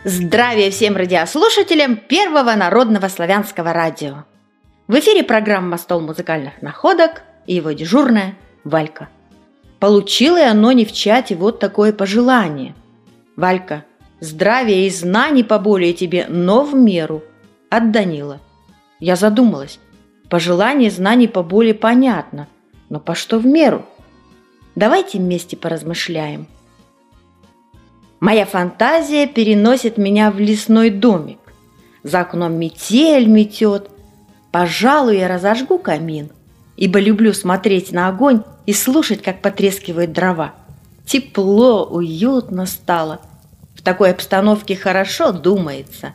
Здравия всем радиослушателям Первого народного славянского радио. В эфире программа «Стол музыкальных находок» и его дежурная Валька. Получила я не в чате вот такое пожелание. Валька, здравия и знаний поболее тебе, но в меру. От Данила. Я задумалась. Пожелание знаний поболее понятно, но по что в меру? Давайте вместе поразмышляем. Моя фантазия переносит меня в лесной домик. За окном метель метет. Пожалуй, я разожгу камин, ибо люблю смотреть на огонь и слушать, как потрескивают дрова. Тепло, уютно стало. В такой обстановке хорошо думается.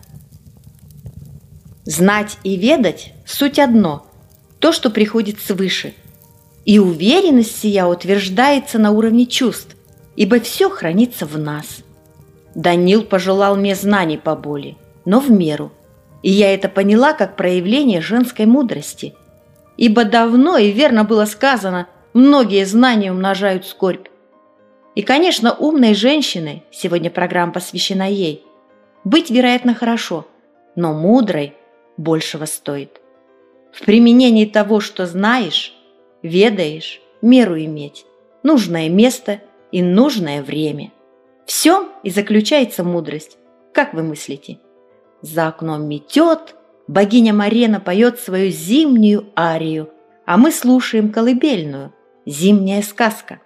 Знать и ведать – суть одно, то, что приходит свыше. И уверенность сия утверждается на уровне чувств, ибо все хранится в нас. Данил пожелал мне знаний поболее, но в меру. И я это поняла как проявление женской мудрости. Ибо давно и верно было сказано, многие знания умножают скорбь. И, конечно, умной женщиной, сегодня программа посвящена ей, быть, вероятно, хорошо, но мудрой большего стоит. В применении того, что знаешь, ведаешь, меру иметь, нужное место и нужное время. В всем и заключается мудрость. Как вы мыслите? За окном метет, богиня Марена поет свою зимнюю арию, а мы слушаем колыбельную «Зимняя сказка».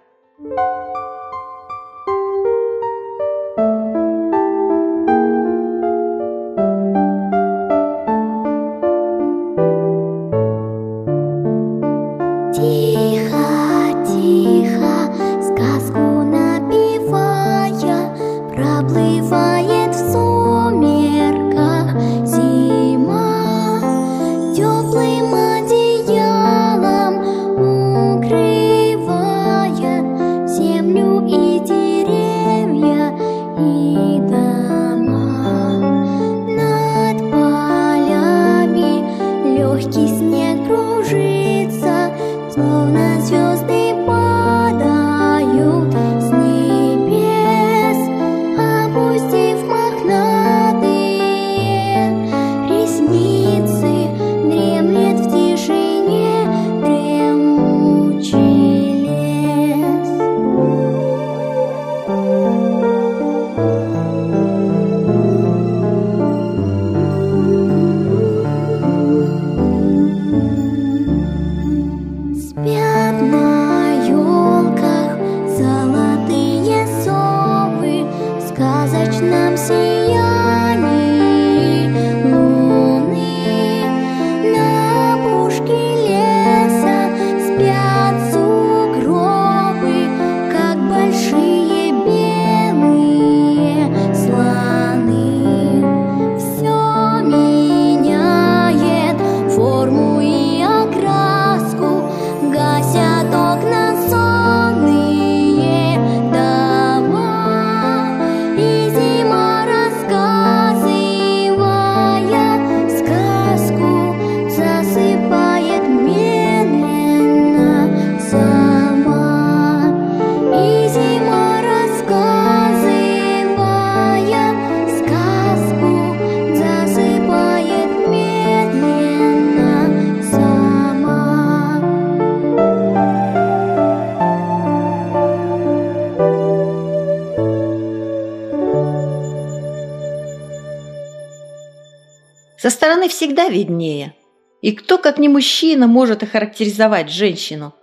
Со стороны всегда виднее. И кто, как не мужчина, может охарактеризовать женщину?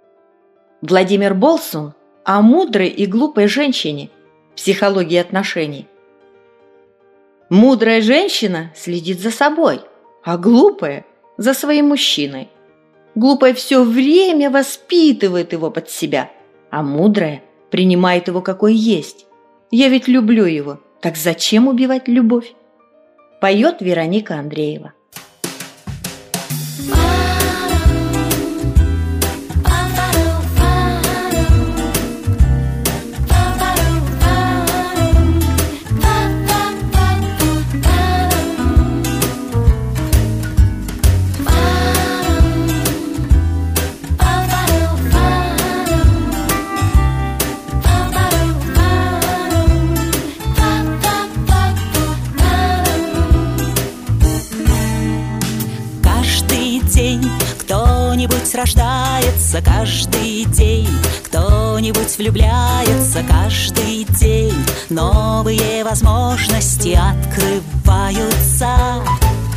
Владимир Болсун о мудрой и глупой женщине, психологии отношений. Мудрая женщина следит за собой, а глупая – за своим мужчиной. Глупая все время воспитывает его под себя, а мудрая принимает его какой есть. Я ведь люблю его, так зачем убивать любовь? Поет Вероника Андреева. Кто-нибудь рождается каждый день, кто-нибудь влюбляется каждый день. Новые возможности открываются.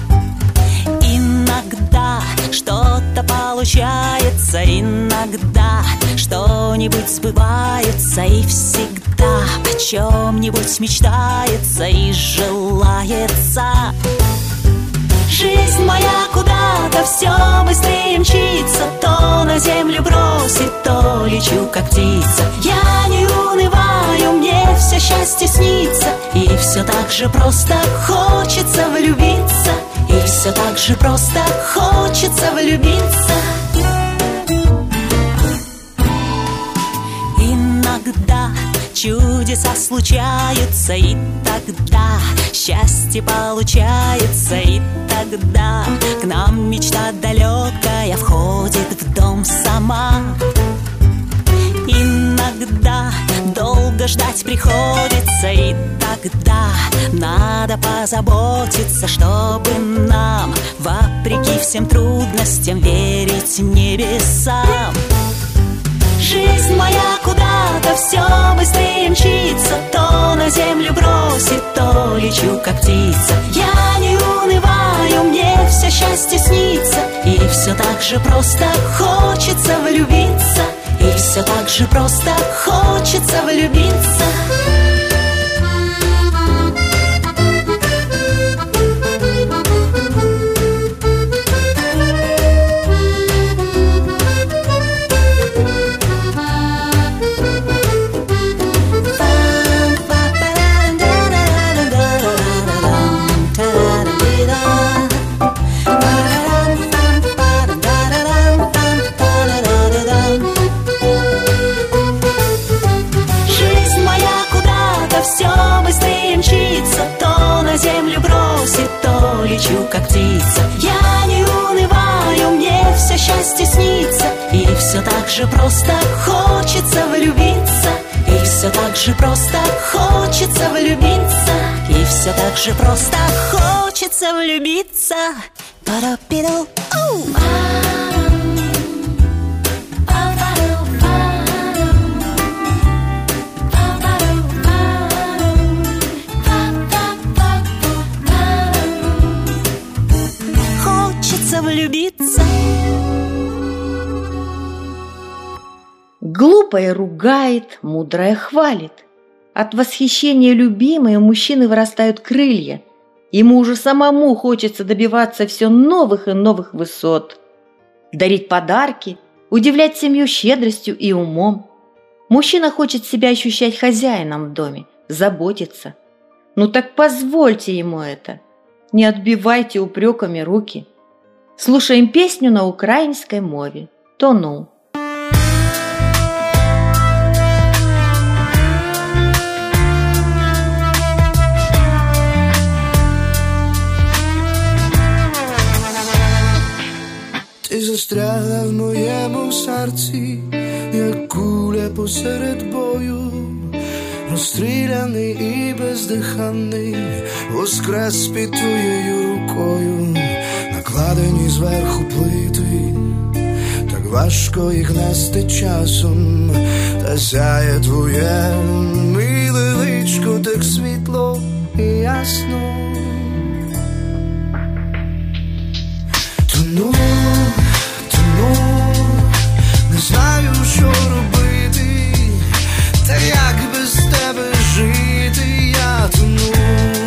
Иногда что-то получается, иногда что-нибудь сбывается, и всегда о чем-нибудь мечтается и желается. Жизнь моя куда-то все быстрее мчится, то на землю бросит, то лечу, как птица. Я не унываю, мне все счастье снится, и все так же просто хочется влюбиться, и все так же просто хочется влюбиться. Иногда чудеса случаются, и тогда счастье получается, и тогда к нам мечта далекая входит в дом сама. Иногда долго ждать приходится, и тогда надо позаботиться, чтобы нам, вопреки всем трудностям, верить небесам. Жизнь моя куда-то все быстрее мчится, то на землю бросит, то лечу, как птица. Я не унываю, мне все счастье снится, и все так же просто хочется влюбиться, и все так же просто хочется влюбиться. Лечу, как птица. Я не унываю, мне все счастье снится, и все так же просто хочется влюбиться, и все так же просто хочется влюбиться, и все так же просто хочется влюбиться. Па-да-пи-ду. Влюбиться. Глупая ругает, мудрая хвалит. От восхищения любимой у мужчины вырастают крылья. Ему уже самому хочется добиваться все новых и новых высот. Дарить подарки, удивлять семью щедростью и умом. Мужчина хочет себя ощущать хозяином в доме, заботиться. Ну так позвольте ему это. Не отбивайте упреками руки. Слушаем песню на украинской мове. Тону. Ти застрягла в моєму серці, як куля посеред бою, розстріляний і бездиханний, воскрес під твоєю рукою. Накладені зверху плити, так важко їх нести часом, та сяє твоє миле личко так світло і ясно. Тону, не знаю, що робити, та як без тебе жити, я тону.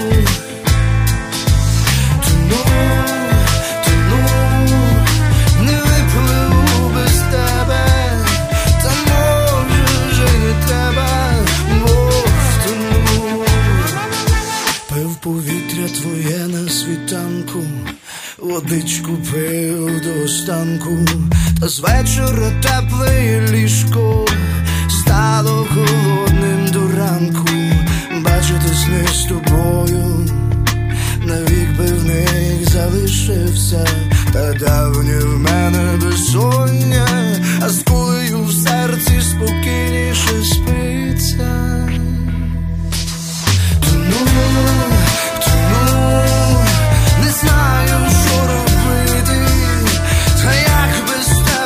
Повітря твоє на світанку, водичку пив до останку, та з вечора тепле ліжко стало холодним до ранку. Бачити сни з тобою, навік би в них залишився, та давнє в мене безсоння, а з кулею в серці спокійніше спиться. Не знаю, що робити, та як без тебе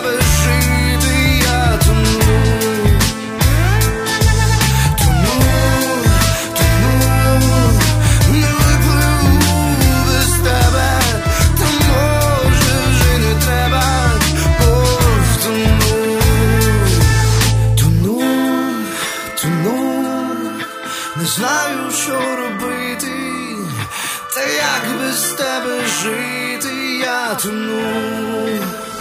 тебе жити, я тону.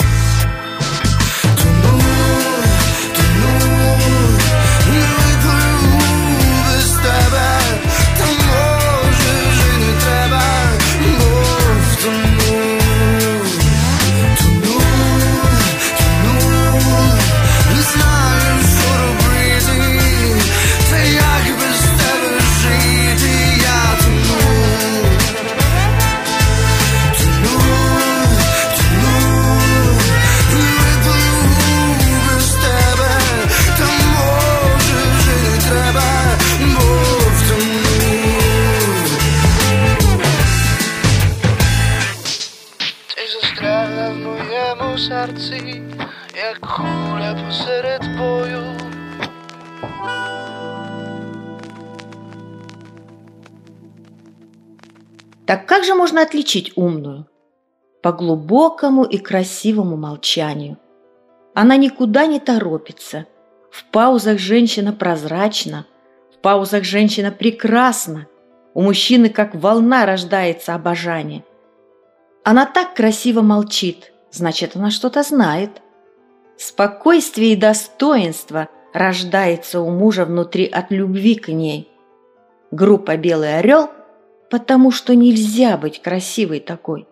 Серці, як куля посеред бою. Так как же можно отличить умную? По глубокому и красивому молчанию. Она никуда не торопится. В паузах женщина прозрачна, в паузах женщина прекрасна. У мужчины как волна рождается обожание. Она так красиво молчит, значит, она что-то знает. Спокойствие и достоинство рождается у мужа внутри от любви к ней. Группа «Белый орел», потому что нельзя быть красивой такой.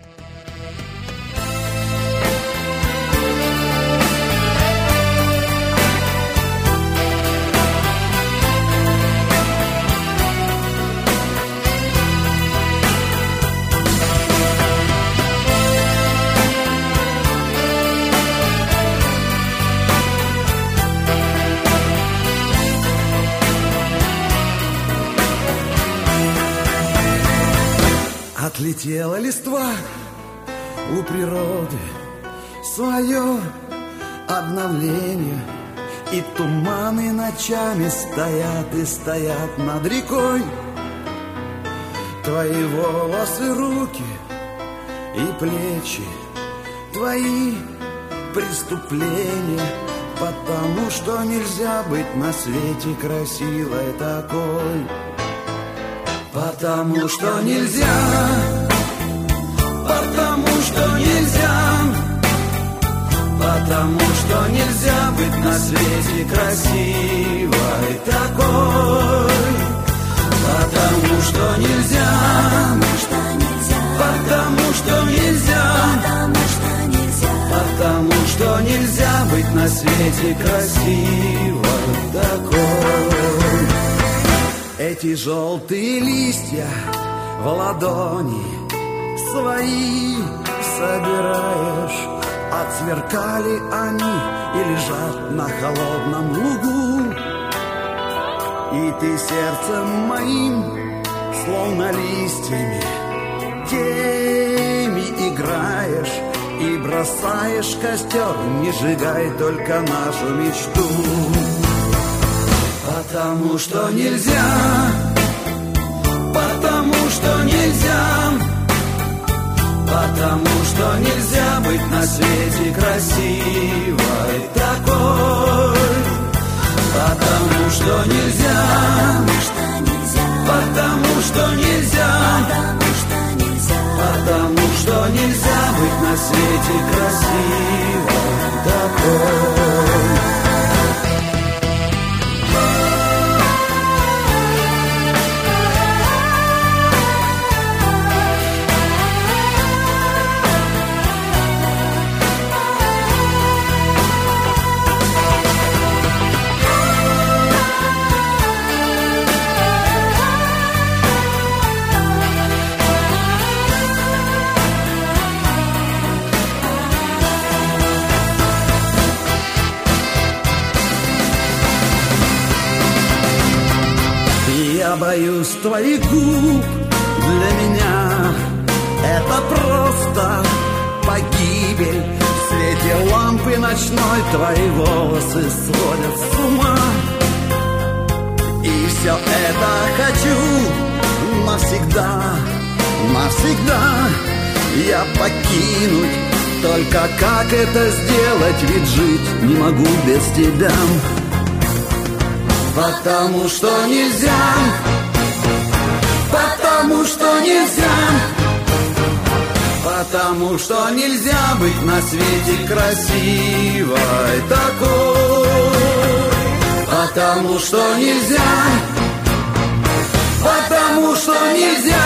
Отлетела листва у природы, свое обновление, и туманы ночами стоят и стоят над рекой. Твои волосы, руки и плечи, твои преступления, потому что нельзя быть на свете красивой такой. Потому что нельзя, потому что нельзя, потому что нельзя быть на свете красивой такой. Потому что нельзя, потому что нельзя, потому что нельзя быть на свете красивой такой. Эти желтые листья в ладони свои собираешь, отсверкали они и лежат на холодном лугу. И ты сердцем моим, словно листьями, теми играешь и бросаешь костер, не сжигай только нашу мечту. Потому что нельзя, потому что нельзя, потому что нельзя быть на свете красивой такой. Потому что нельзя, потому что нельзя, потому что нельзя быть на свете красивой такой. Я боюсь твоих губ, для меня это просто погибель. В свете лампы ночной твои волосы сводят с ума. И все это хочу навсегда, навсегда я покинуть. Только как это сделать, ведь жить не могу без тебя. Потому что нельзя, потому что нельзя, Потому что нельзя быть на свете красивой такой. Потому что нельзя. Потому что нельзя.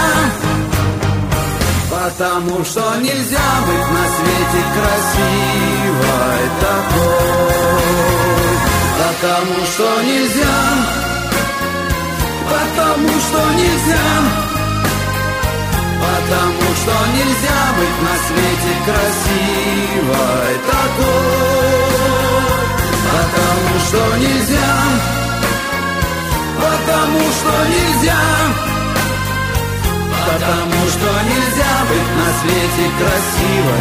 Потому что нельзя быть на свете красивой такой. Потому что нельзя. Потому что нельзя. Потому что нельзя быть на свете красивой такой. Потому что нельзя. Потому что нельзя. Потому что нельзя быть на свете красивой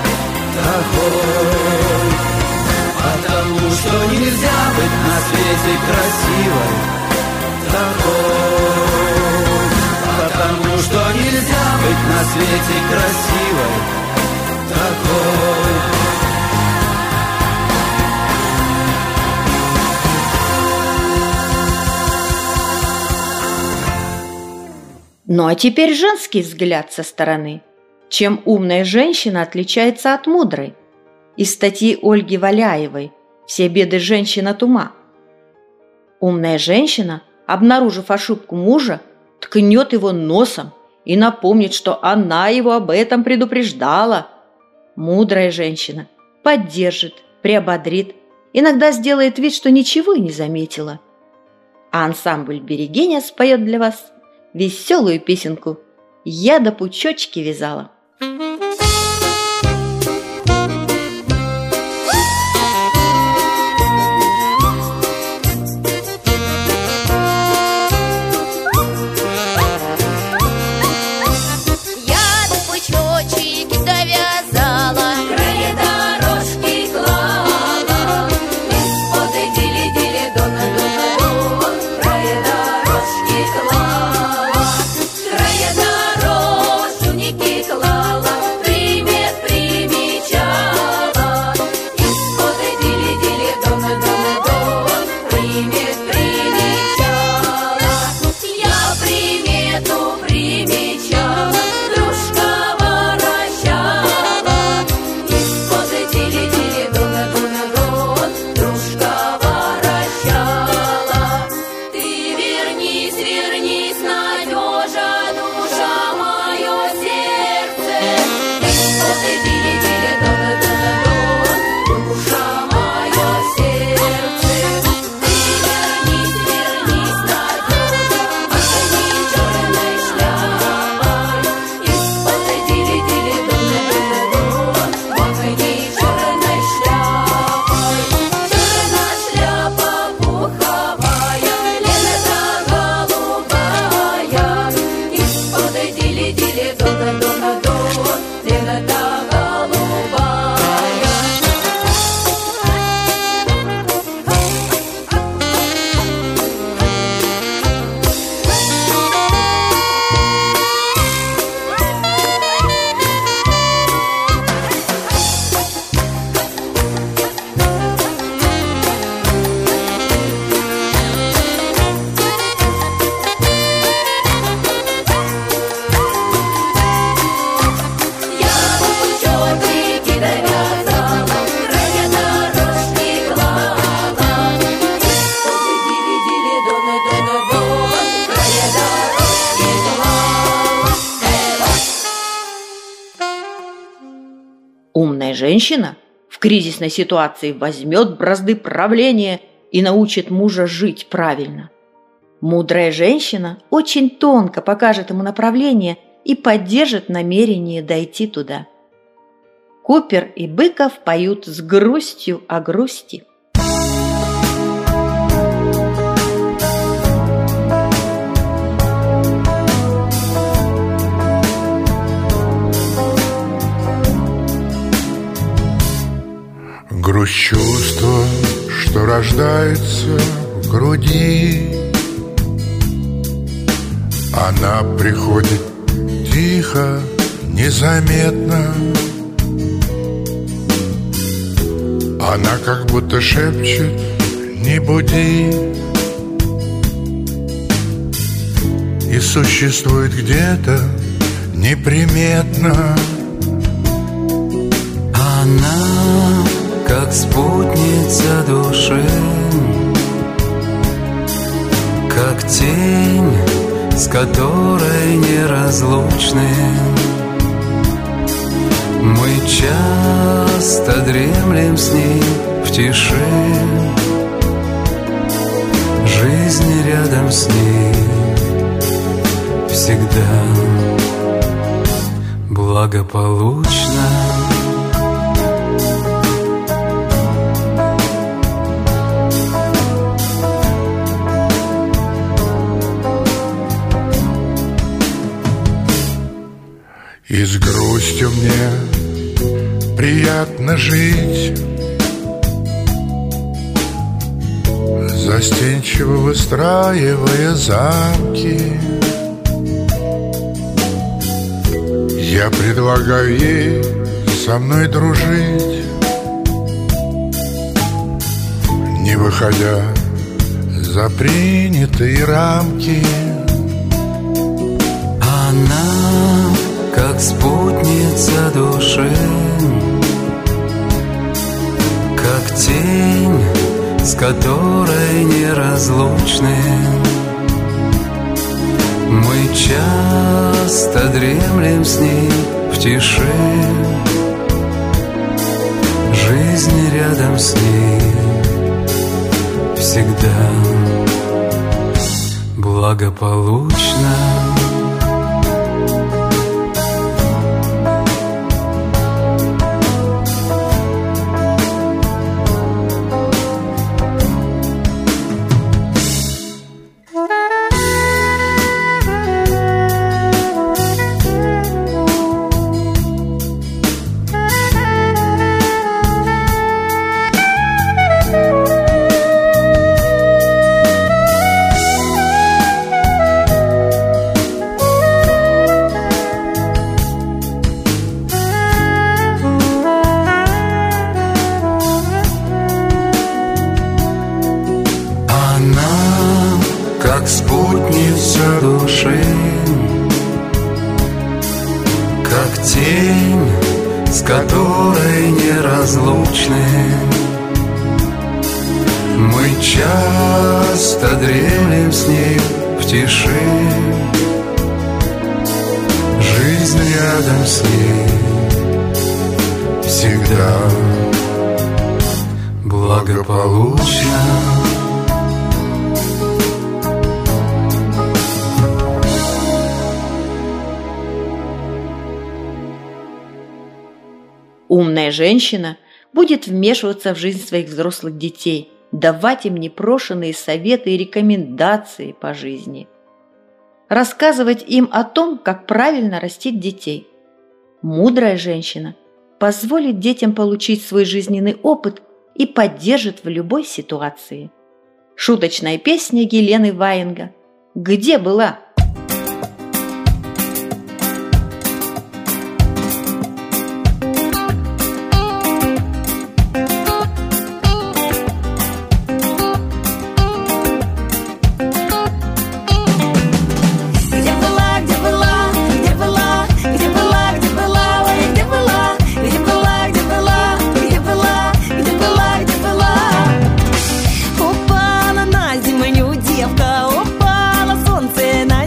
такой. Потому что нельзя быть на свете красивой такой. Потому что нельзя быть на свете красивой такой. Ну а теперь женский взгляд со стороны. Чем умная женщина отличается от мудрой? Из статьи Ольги Валяевой «Все беды женщин от ума». Умная женщина, обнаружив ошибку мужа, ткнет его носом и напомнит, что она его об этом предупреждала. Мудрая женщина поддержит, приободрит, иногда сделает вид, что ничего и не заметила. А ансамбль «Берегиня» споет для вас веселую песенку «Я до пучочки вязала». Умная женщина в кризисной ситуации возьмет бразды правления и научит мужа жить правильно. Мудрая женщина очень тонко покажет ему направление и поддержит намерение дойти туда. Купер и Быков поют с грустью о грусти. Грусть чувства, что рождается в груди, она приходит тихо, незаметно. Она как будто шепчет: не буди. И существует где-то неприметно как спутница души, как тень, с которой неразлучны. Мы часто дремлем с ней в тиши, жизнь рядом с ней всегда благополучна. И с грустью мне приятно жить, застенчиво выстраивая замки. Я предлагаю ей со мной дружить, не выходя за принятые рамки. Она как спутница души, как тень, с которой неразлучны. Мы часто дремлем с ней в тиши, жизнь рядом с ней всегда благополучна. Как спутница души, как тень, с которой неразлучны. Мы часто дремлем с ней в тиши, жизнь рядом с ней всегда благополучна. Умная женщина будет вмешиваться в жизнь своих взрослых детей, давать им непрошенные советы и рекомендации по жизни, рассказывать им о том, как правильно растить детей. Мудрая женщина позволит детям получить свой жизненный опыт и поддержит в любой ситуации. Шуточная песня Гелены Ваенга «Где была?». Упала на землю девка, упало солнце на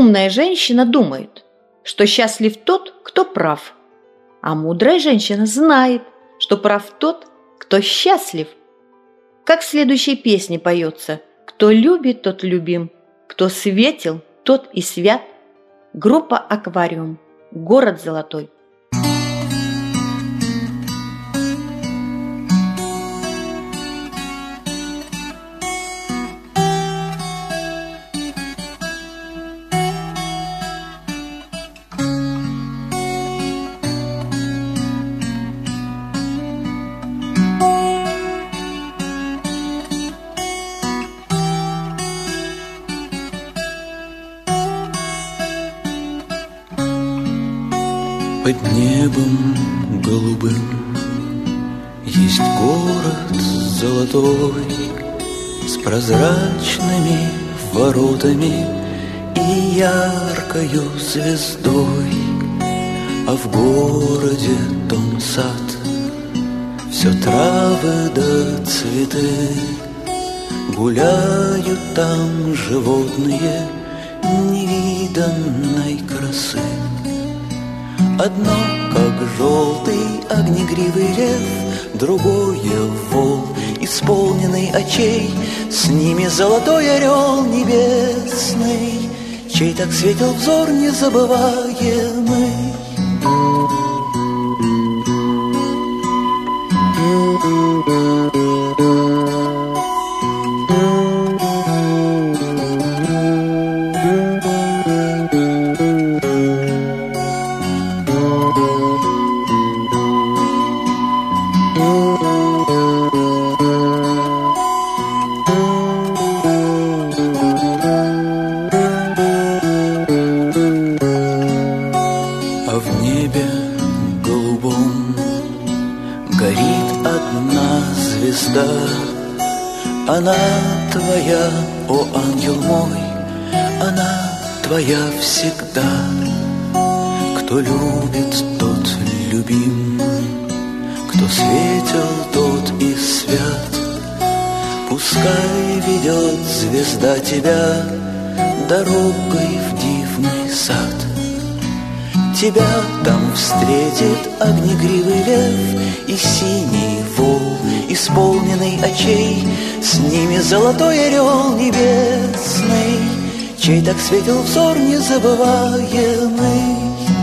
Умная женщина думает, что счастлив тот, кто прав, а мудрая женщина знает, что прав тот, кто счастлив. Как в следующей песне поется: «Кто любит, тот любим, кто светил, тот и свят». Группа «Аквариум», город Золотой. Под небом голубым есть город золотой с прозрачными воротами и яркою звездой, а в городе том сад, все травы да цветы, гуляют там животные невиданной красы. Одно, как желтый огнегривый лев, другое вол, исполненный очей, с ними золотой орел небесный, чей так светил взор незабываемый. Она твоя, о ангел мой, она твоя всегда. Кто любит, тот любим, кто светил, тот и свят. Пускай ведет звезда тебя дорогой в дивный сад. Тебя там встретит огнегривый лев и синий вол, исполненный очей, с ними золотой орел небесный, чей так светил взор незабываемый.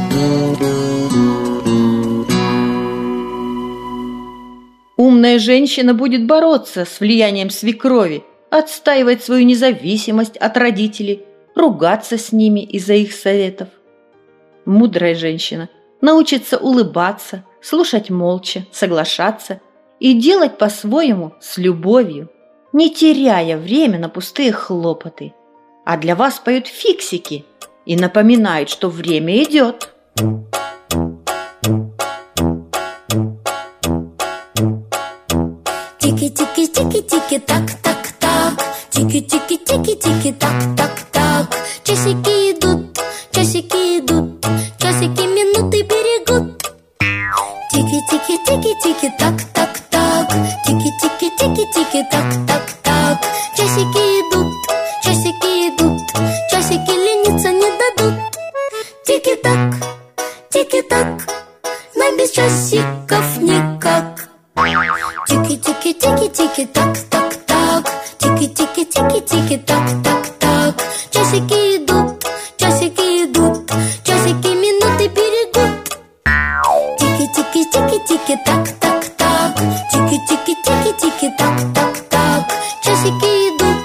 Умная женщина будет бороться с влиянием свекрови, отстаивать свою независимость от родителей, ругаться с ними из-за их советов. Мудрая женщина научится улыбаться, слушать молча, соглашаться и делать по-своему с любовью, не теряя время на пустые хлопоты. А для вас поют фиксики и напоминают, что время идет. Тики-тики-тики-тики, так-так-так. Тики-тики-тики-тики, так-так-так. Часики идут, часики идут, часики минуты берегут. Тики-тики-тики-тики, так-так-так. Тики-тики-тики-тики, так-так-так. Часики идут, часики лениться не дадут. Тики-так, тики-так, нам без часиков никак. Тики-тики-тики-тики, так-так-так. Тики-тики-тики-тики, так-так-так. Часики идут, часики минуты берегут. Тики-тики-тики-тики, так-так-так. Тики-тики-тики-тики, так-так-так. Часики идут,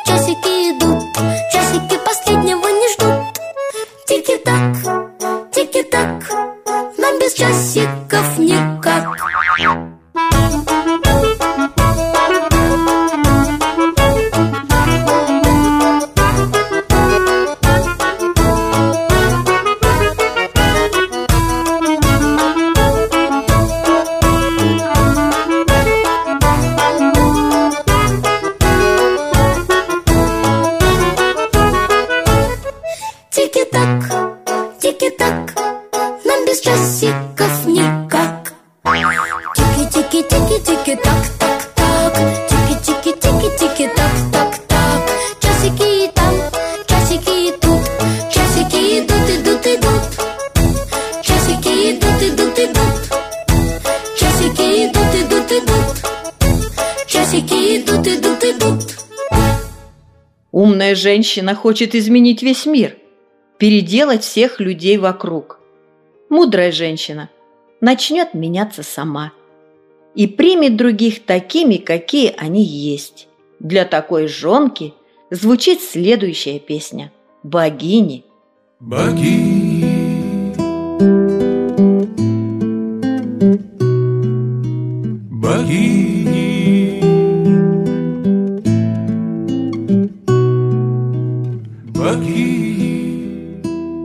часики последнего не ждут. Тики-так, тики-так, нам без часиков никак. Тики-так, нам без часиков никак. Тики-тики-тики-тики, так-так-так. Тики-тики-тики-тики, так-так-так. Часики там, часики тут, часики Умная женщина хочет изменить весь мир, переделать всех людей вокруг. Мудрая женщина начнет меняться сама и примет других такими, какие они есть. Для такой жонки звучит следующая песня «Богини». Богини, богини, богини.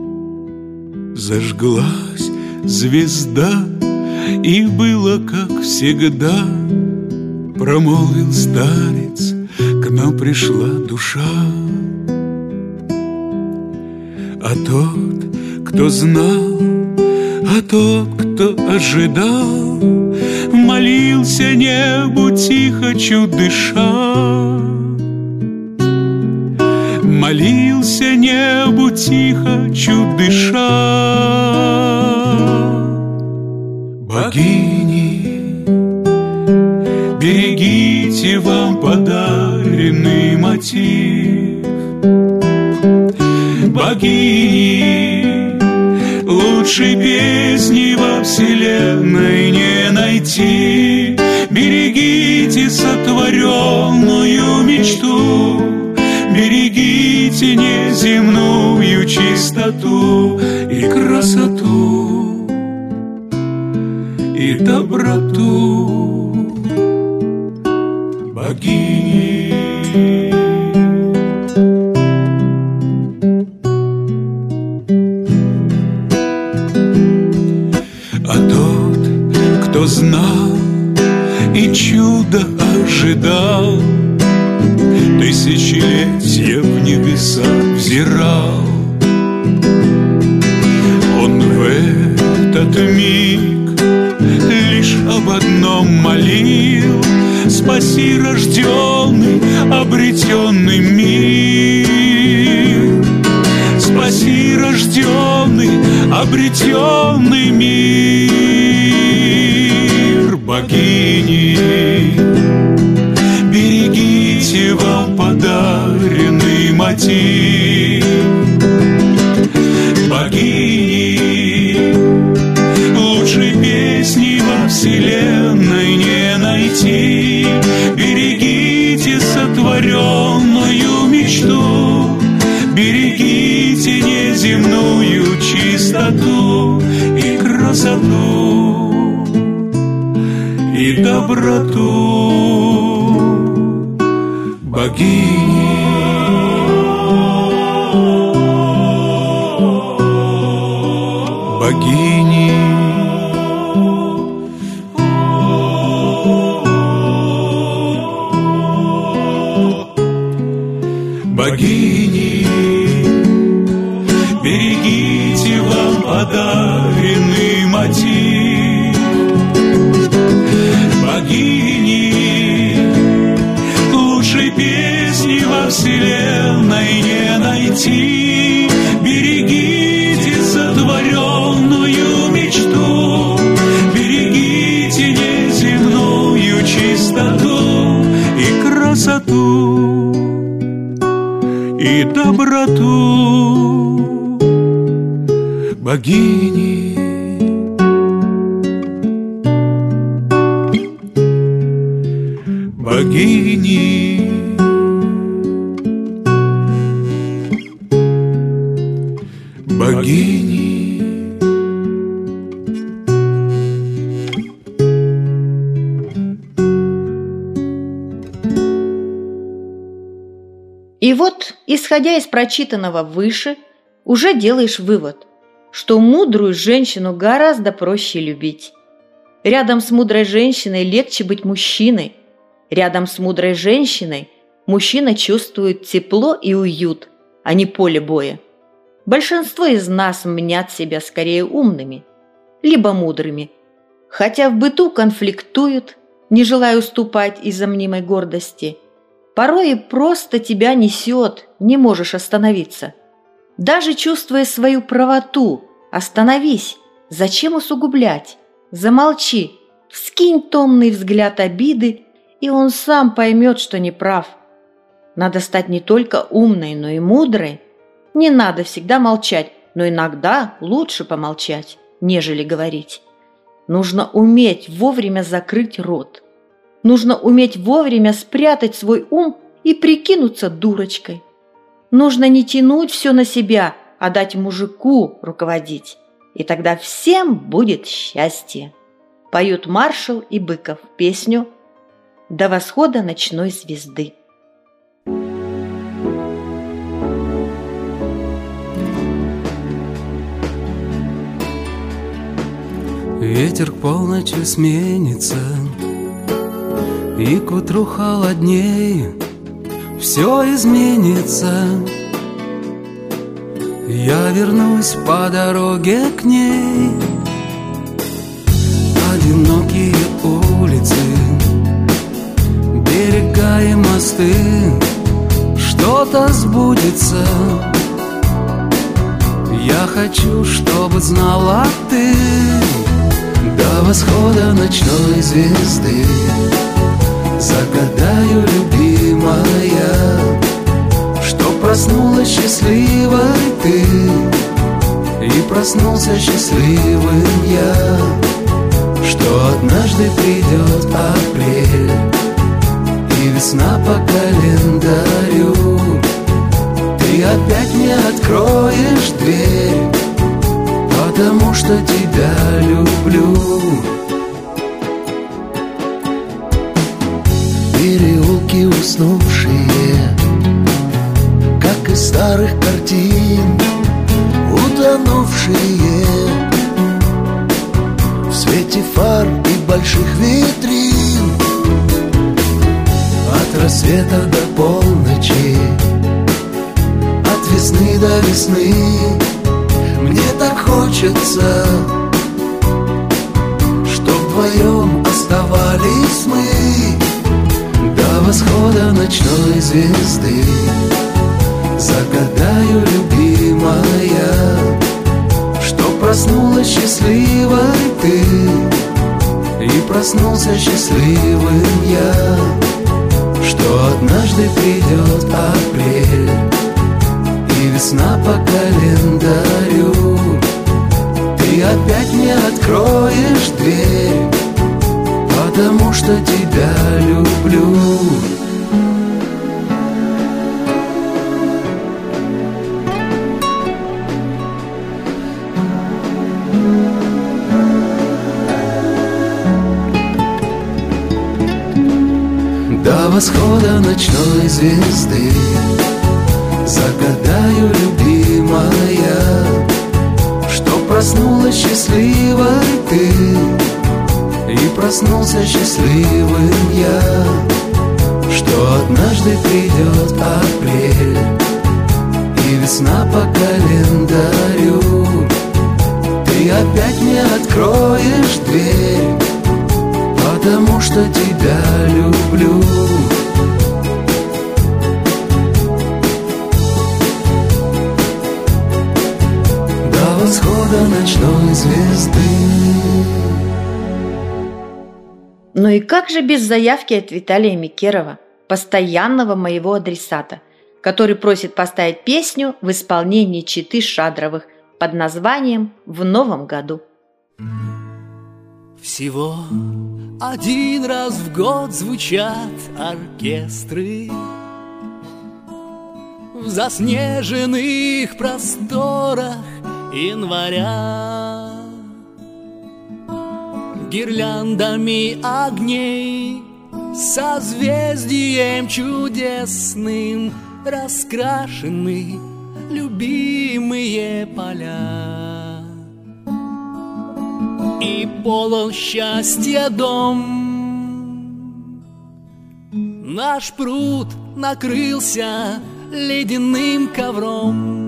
Зажглась звезда, и было, как всегда, промолвил старец, к нам пришла душа. А тот, кто знал, а тот, кто ожидал, молился небу тихо, чуть дыша. Молился небу тихо, чуть дыша. Богини, берегите вам подаренный мотив. Богини, лучшей песни во вселенной не найти. Берегите сотворенную мечту, берегите неземную чистоту и красоту, и доброту. Богини. Кто знал и чудо ожидал, тысячелетия в небеса взирал. Он в этот миг лишь об одном молил: спаси рожденный, обретенный мир. Спаси рожденный, обретенный мир. Богини, берегите вам подаренный мотив. Богини, лучшей песни во вселенной не найти. Берегите сотворенную мечту, берегите неземную чистоту и красоту, и доброту. Богини. Богини. Богини, берегите вам подаренный мотив. Богини, лучшей песни во вселенной не найти. Берегите сотворенную мечту, берегите неземную чистоту и красоту, и доброту. Богини. Богини. Богини. И вот, исходя из прочитанного выше, уже делаешь вывод, что мудрую женщину гораздо проще любить. Рядом с мудрой женщиной легче быть мужчиной. Рядом с мудрой женщиной мужчина чувствует тепло и уют, а не поле боя. Большинство из нас мнят себя скорее умными, либо мудрыми, хотя в быту конфликтуют, не желая уступать из-за мнимой гордости. Порой и просто тебя несет, не можешь остановиться. Даже чувствуя свою правоту, остановись, зачем усугублять? Замолчи, вскинь томный взгляд обиды, и он сам поймет, что не прав. Надо стать не только умной, но и мудрой. Не надо всегда молчать, но иногда лучше помолчать, нежели говорить. Нужно уметь вовремя закрыть рот. Нужно уметь вовремя спрятать свой ум и прикинуться дурочкой. Нужно не тянуть все на себя, а дать мужику руководить. И тогда всем будет счастье. Поют Маршал и Быков песню «До восхода ночной звезды». Ветер к полночи сменится, и к утру холоднее, все изменится. Я вернусь по дороге к ней. Одинокие улицы, берега и мосты, что-то сбудется. Я хочу, чтобы знала ты, до восхода ночной звезды загадаю, любимая, что проснулась счастливой ты, и проснулся счастливым я, что однажды придет апрель и весна по календарю. Ты опять мне откроешь дверь, потому что тебя люблю. Переулки уснувшие, как из старых картин, утонувшие в свете фар и больших витрин. От рассвета до полночи, от весны до весны, мне так хочется, чтоб вдвоем оставались мы до восхода ночной звезды. Загадаю, любимая, что проснулась счастливой ты, и проснулся счастливым я, что однажды придет апрель и весна по календарю. Ты опять мне откроешь дверь, потому что тебя люблю. До восхода ночной звезды загадаю, любимая, что проснулась счастливой ты, и проснулся счастливым я, что однажды придет апрель и весна по календарю. Ты опять мне откроешь дверь, потому что тебя люблю. До восхода ночной звезды. Ну и как же без заявки от Виталия Мекерова, постоянного моего адресата, который просит поставить песню в исполнении Читы Шадровых под названием «В новом году». Всего один раз в год звучат оркестры в заснеженных просторах января, гирляндами огней, созвездием чудесным раскрашены любимые поля. И полон счастья дом, наш пруд накрылся ледяным ковром.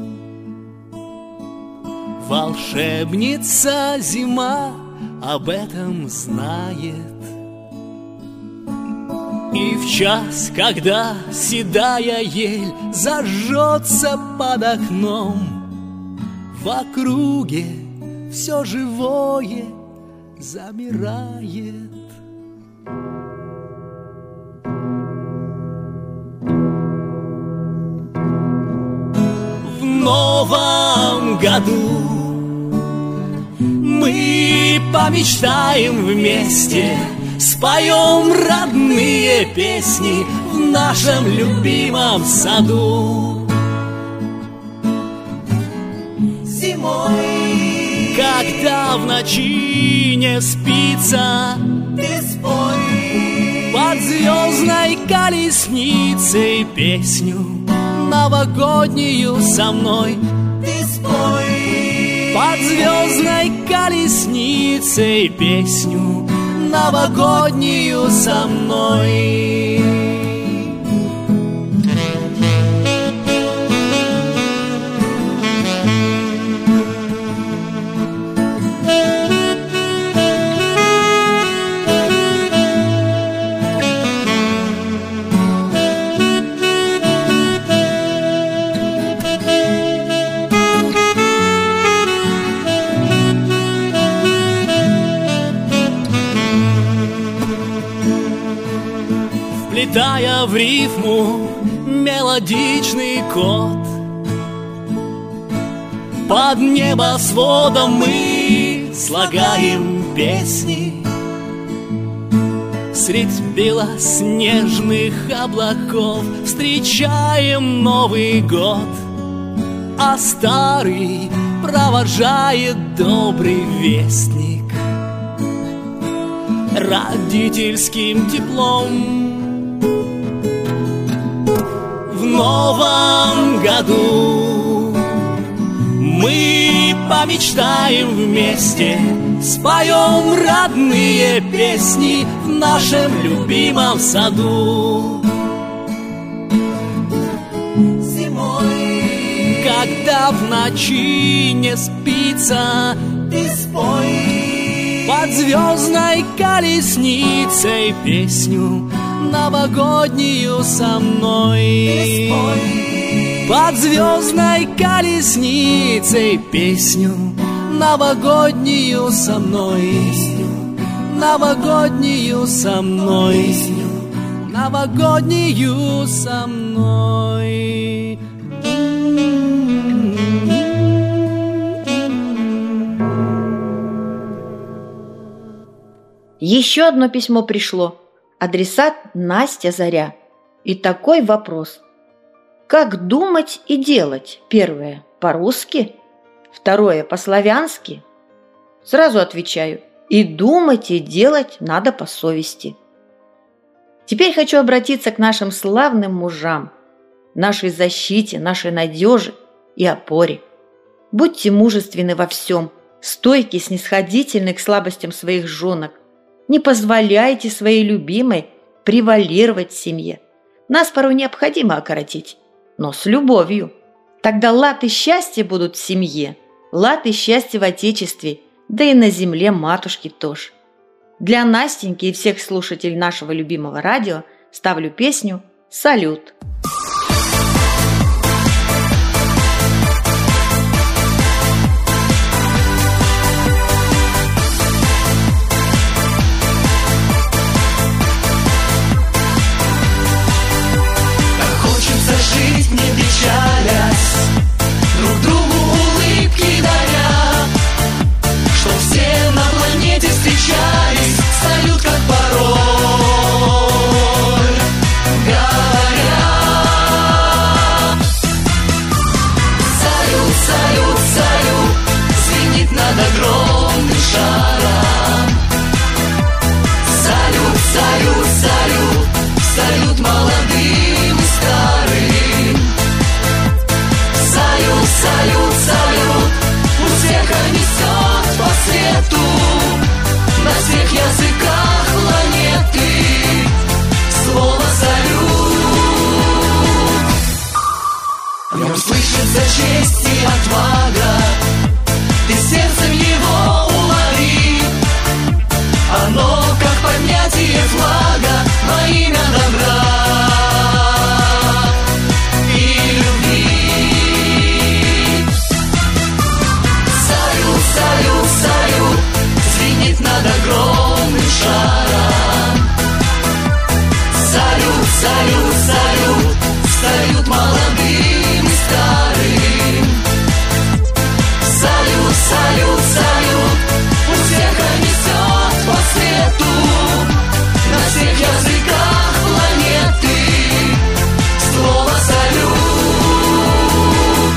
Волшебница зима об этом знает, и в час, когда седая ель зажжется под окном, в округе все живое замирает. году мы помечтаем вместе, споем родные песни в нашем любимом саду. Зимой, когда в ночи не спится, ты спой под звездной колесницей песню новогоднюю со мной. Ты спой под звездной колесницей песню новогоднюю со мной. Вплетая в рифму мелодичный код, под небосводом мы слагаем песни. Средь белоснежных облаков встречаем Новый год, а старый провожает добрый вестник родительским теплом. В новом году мы помечтаем вместе, споем родные песни в нашем любимом саду. Зимой, когда в ночи не спится, ты спой под звездной колесницей песню новогоднюю со мной. Под звездной колесницей песню новогоднюю со мной. Новогоднюю со мной. Новогоднюю со мной. Еще одно письмо пришло. Адресат Настя Заря. И такой вопрос. Как думать и делать? Первое – по-русски. Второе – по-славянски. Сразу отвечаю. И думать, и делать надо по совести. Теперь хочу обратиться к нашим славным мужам, нашей защите, нашей надеже и опоре. Будьте мужественны во всем, стойки, снисходительны к слабостям своих женок. Не позволяйте своей любимой превалировать в семье. Нас порой необходимо окоротить, но с любовью. Тогда лад и счастье будут в семье, лад и счастье в отечестве, да и на земле матушки тоже. Для Настеньки и всех слушателей нашего любимого радио ставлю песню «Салют». Жить не печалясь, друг другу улыбки даря, чтоб все на планете встречались, салют как пароль говорят. Салют, салют, салют, звенит над огромным шаром. Салют, салют, салют, салют молодым и старым. Салют, салют, у всех несет по свету, на всех языках планеты слово салют. В нем слышится честь и отвага, ты сердцем его улови. Оно как поднятие флага во имя добра. Салют, салют, звенит над огромным шаром. Салют, салют, салют, салют молодым и старым. салют, салют, у всех несет по свету, на всех языках планеты слово салют.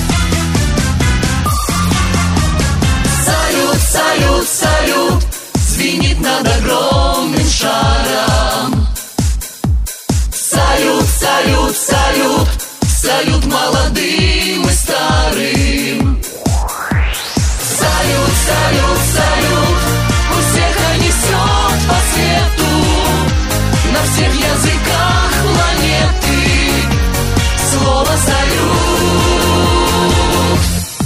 Салют, салют, салют, звенит над огромным шаром. Салют, салют, салют, салют молодым и старым. Салют, салют, салют, у всех несет по свету, на всех языках планеты слово салют.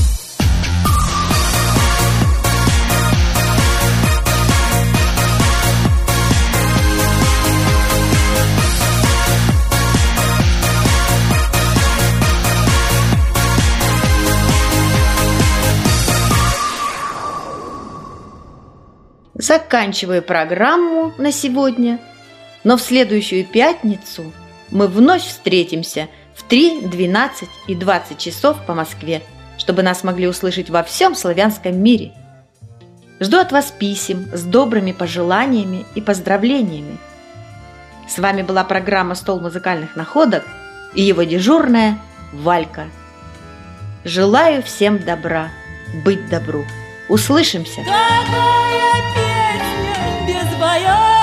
Заканчиваю программу на сегодня, но в следующую пятницу мы вновь встретимся в 3, 12 и 20 часов по Москве, чтобы нас могли услышать во всем славянском мире. Жду от вас писем с добрыми пожеланиями и поздравлениями. С вами была программа «Стол музыкальных находок» и его дежурная Валька. Желаю всем добра, быть добру. Услышимся! Какая песня без боя!